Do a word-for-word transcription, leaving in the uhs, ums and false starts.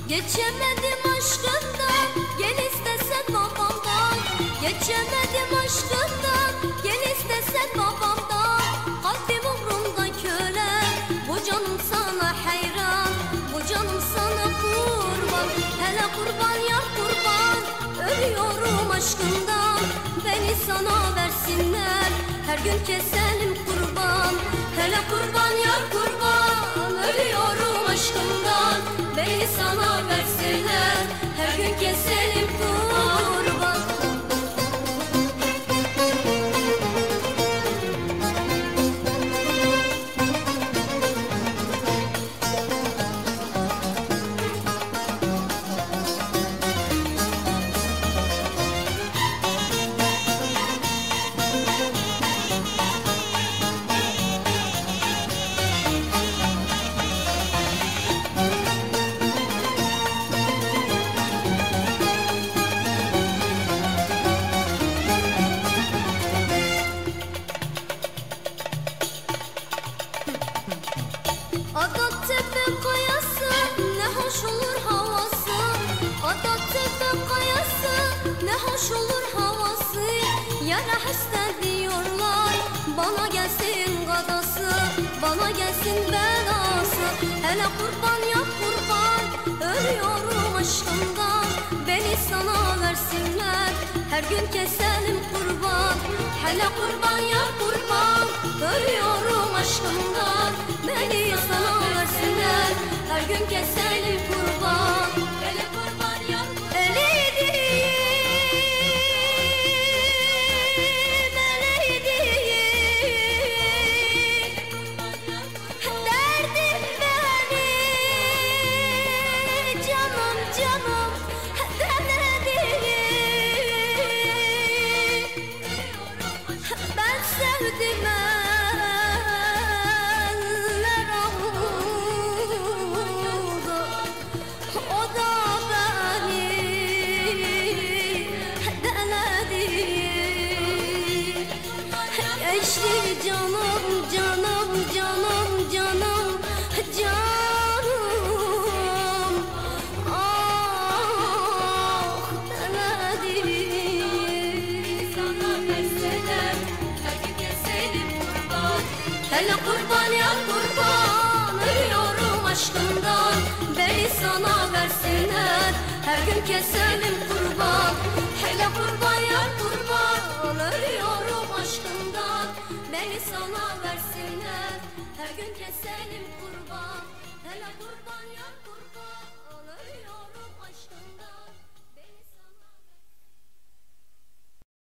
Geçemedim aşkından, gel istesen babamdan. Geçemedim aşkından, gel istesen babamdan. Kalbim umrumda köle, bu canım sana hayran, bu canım sana kurban. Hele kurban ya kurban, ölüyorum aşkından. Beni sana versinler, her gün keselim kurban. Hele kurban ya kurban, ölüyorum aşkından. Beni sana versinler, her gün keselim kurban. Adattepe kayası, ne hoş olur havası. Adattepe kayası, ne hoş olur havası. Yara hasta diyorlar, bana gelsin gadası, bana gelsin belası. Hele kurban ya kurban, ölüyorum aşkından. Beni sana versinler, her gün keselim kurban. Hele kurban ya kurban, ölüyorum aşkından. Beni sana versinler, her gün keselim kurban. Hele kurban ya kurban. Eleydim, eleydim. Derdim beni, canım canım demedim. Ben sevdim eller oldu, o da beni denedi. Geçti canım canım canım canım canım, ah denedi. Sana verseler, her gün keselim kurban. Hele kurban ya kurban, ölüyorum aşkından. Beni sana versinler, her gün keselim kurban. Hele kurban ya kurban, ölüyorum aşkından. Beni sana versinler, her gün keselim kurban. Hele kurban ya kurban, ölüyorum aşkından.